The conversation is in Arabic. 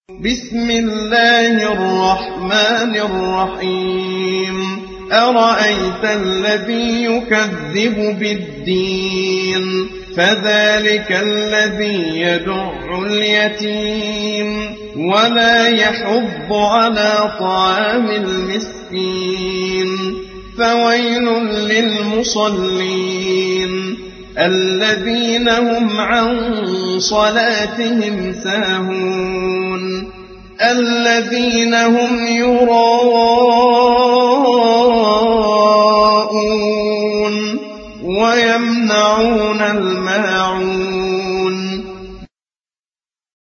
بسم الله الرحمن الرحيم أرأيت الذي يكذب بالدين فذلك الذي يدع اليتيم ولا يحض على طعام المسكين فويل للمصلين الذين هم عن صلاتهم ساهون الذين هم يراءون